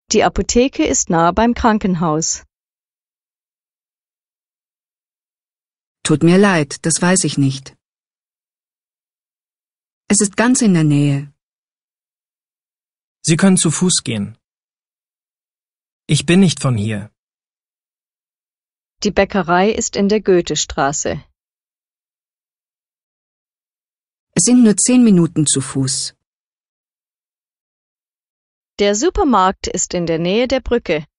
Die Apotheke ist nahe beim Krankenhaus. Tut mir leid, das weiß ich nicht. Es ist ganz in der Nähe. Sie können zu Fuß gehen. Ich bin nicht von hier. Die Bäckerei ist in der Goethestraße. Es sind nur 10 Minuten zu Fuß. Der Supermarkt ist in der Nähe der Brücke.